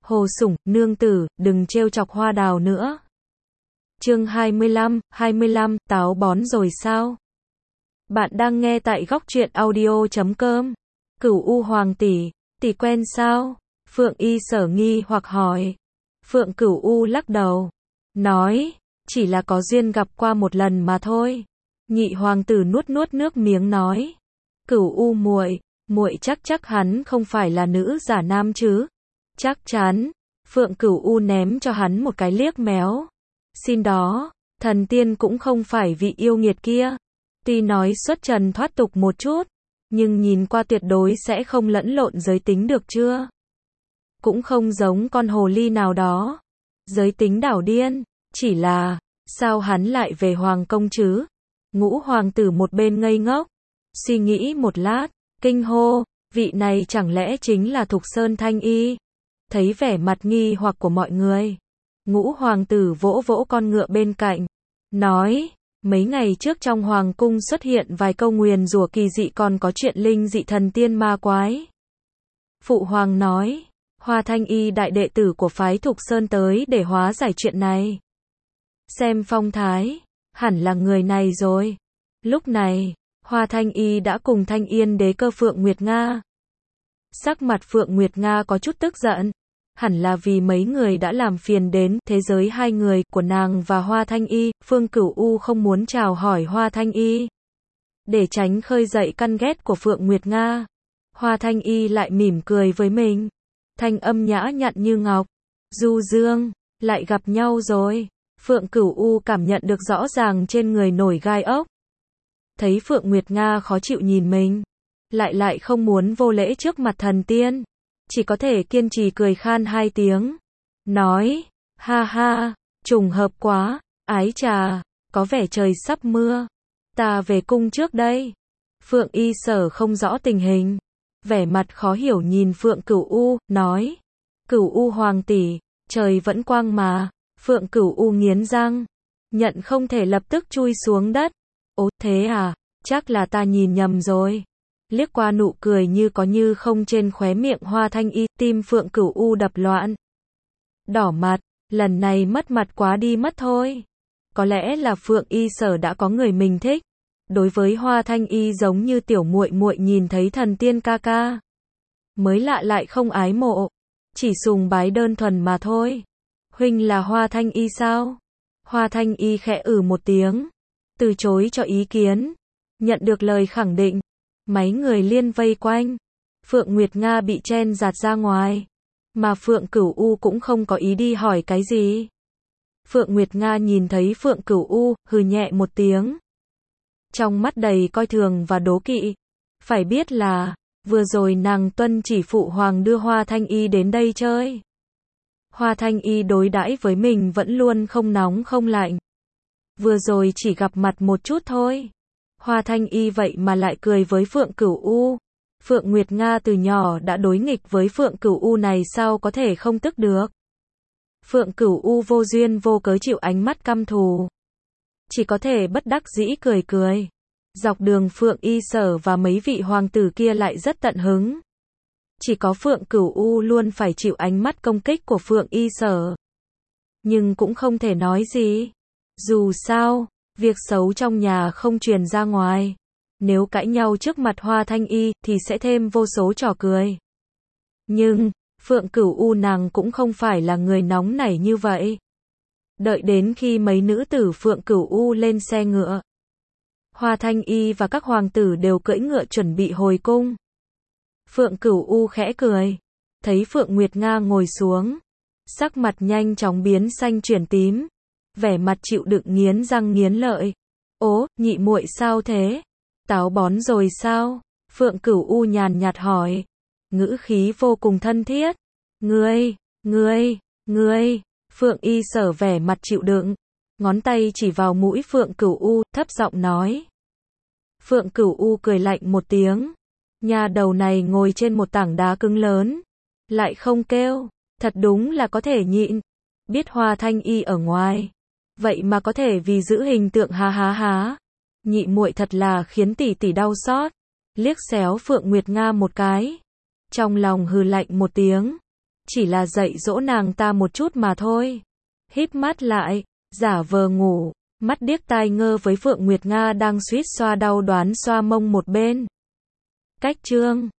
Hồ Sủng, nương tử, đừng trêu chọc Hoa Đào nữa. Chương 25, táo bón rồi sao? Bạn đang nghe tại góc truyện audio.com. Cửu U Hoàng tỷ quen sao? Phượng Y Sở nghi hoặc hỏi. Phượng Cửu U lắc đầu, nói, chỉ là có duyên gặp qua một lần mà thôi. Nhị hoàng tử nuốt nước miếng nói, Cửu U muội chắc hắn không phải là nữ giả nam chứ? Chắc chắn. Phượng Cửu U ném cho hắn một cái liếc méo. Xin đó, thần tiên cũng không phải vị yêu nghiệt kia. Tuy nói xuất trần thoát tục một chút, nhưng nhìn qua tuyệt đối sẽ không lẫn lộn giới tính được chưa? Cũng không giống con hồ ly nào đó. Giới tính đảo điên, chỉ là, sao hắn lại về hoàng công chứ? Ngũ hoàng tử một bên ngây ngốc, suy nghĩ một lát, kinh hô, vị này chẳng lẽ chính là Thục Sơn Thanh Y? Thấy vẻ mặt nghi hoặc của mọi người, Ngũ hoàng tử vỗ vỗ con ngựa bên cạnh, nói, mấy ngày trước trong hoàng cung xuất hiện vài câu nguyền rủa kỳ dị, còn có chuyện linh dị thần tiên ma quái. Phụ hoàng nói, Hoa Thanh Y đại đệ tử của phái Thục Sơn tới để hóa giải chuyện này. Xem phong thái, hẳn là người này rồi. Lúc này, Hoa Thanh Y đã cùng Thanh Yên đế cơ Phượng Nguyệt Nga. Sắc mặt Phượng Nguyệt Nga có chút tức giận, hẳn là vì mấy người đã làm phiền đến thế giới hai người của nàng và Hoa Thanh Y. Phương Cửu U không muốn chào hỏi Hoa Thanh Y, để tránh khơi dậy căn ghét của Phượng Nguyệt Nga. Hoa Thanh Y lại mỉm cười với mình, thanh âm nhã nhặn như ngọc. Du Dương, lại gặp nhau rồi. Phượng Cửu U cảm nhận được rõ ràng trên người nổi gai ốc. Thấy Phượng Nguyệt Nga khó chịu nhìn mình, lại không muốn vô lễ trước mặt thần tiên, chỉ có thể kiên trì cười khan hai tiếng, nói, ha ha, trùng hợp quá, ái trà, có vẻ trời sắp mưa, ta về cung trước đây. Phượng Y Sở không rõ tình hình, vẻ mặt khó hiểu nhìn Phượng Cửu U, nói, Cửu U hoàng tỷ, trời vẫn quang mà. Phượng Cửu U nghiến răng, nhận không thể lập tức chui xuống đất. Ố, thế à, chắc là ta nhìn nhầm rồi. Liếc qua nụ cười như có như không trên khóe miệng Hoa Thanh Y, tim Phượng Cửu U đập loạn. Đỏ mặt, lần này mất mặt quá đi mất thôi. Có lẽ là Phượng Y Sở đã có người mình thích. Đối với Hoa Thanh Y giống như tiểu muội muội nhìn thấy thần tiên ca ca. Mới lạ lại không ái mộ, chỉ sùng bái đơn thuần mà thôi. Huynh là Hoa Thanh Y sao? Hoa Thanh Y khẽ một tiếng, từ chối cho ý kiến. Nhận được lời khẳng định, mấy người liên vây quanh. Phượng Nguyệt Nga bị chen dạt ra ngoài, mà Phượng Cửu U cũng không có ý đi hỏi cái gì. Phượng Nguyệt Nga nhìn thấy Phượng Cửu U, hừ nhẹ một tiếng, trong mắt đầy coi thường và đố kỵ. Phải biết là, vừa rồi nàng tuân chỉ phụ hoàng đưa Hoa Thanh Y đến đây chơi. Hoa Thanh Y đối đãi với mình vẫn luôn không nóng không lạnh. Vừa rồi chỉ gặp mặt một chút thôi. Hoa Thanh Y vậy mà lại cười với Phượng Cửu U. Phượng Nguyệt Nga từ nhỏ đã đối nghịch với Phượng Cửu U này, sao có thể không tức được. Phượng Cửu U vô duyên vô cớ chịu ánh mắt căm thù, chỉ có thể bất đắc dĩ cười. Dọc đường Phượng Y Sở và mấy vị hoàng tử kia lại rất tận hứng. Chỉ có Phượng Cửu U luôn phải chịu ánh mắt công kích của Phượng Y Sở. Nhưng cũng không thể nói gì. Dù sao, việc xấu trong nhà không truyền ra ngoài. Nếu cãi nhau trước mặt Hoa Thanh Y thì sẽ thêm vô số trò cười. Nhưng, Phượng Cửu U nàng cũng không phải là người nóng nảy như vậy. Đợi đến khi mấy nữ tử Phượng Cửu U lên xe ngựa, Hoa Thanh Y và các hoàng tử đều cưỡi ngựa chuẩn bị hồi cung. Phượng Cửu U khẽ cười, thấy Phượng Nguyệt Nga ngồi xuống, sắc mặt nhanh chóng biến xanh chuyển tím, vẻ mặt chịu đựng nghiến răng nghiến lợi. Ố, nhị muội sao thế? Táo bón rồi sao? Phượng Cửu U nhàn nhạt hỏi, ngữ khí vô cùng thân thiết. Ngươi. Phượng Y Sở vẻ mặt chịu đựng, ngón tay chỉ vào mũi Phượng Cửu U, thấp giọng nói. Phượng Cửu U cười lạnh một tiếng. Nhà đầu này ngồi trên một tảng đá cứng lớn, lại không kêu, thật đúng là có thể nhịn. Biết Hoa Thanh Y ở ngoài, vậy mà có thể vì giữ hình tượng há. Nhị muội thật là khiến tỷ tỷ đau xót. Liếc xéo Phượng Nguyệt Nga một cái, trong lòng hừ lạnh một tiếng. chỉ là dạy dỗ nàng ta một chút mà thôi. Híp mắt lại, giả vờ ngủ, mắt điếc tai ngơ với Phượng Nguyệt Nga đang suýt xoa đau đoán xoa mông một bên. Cách chương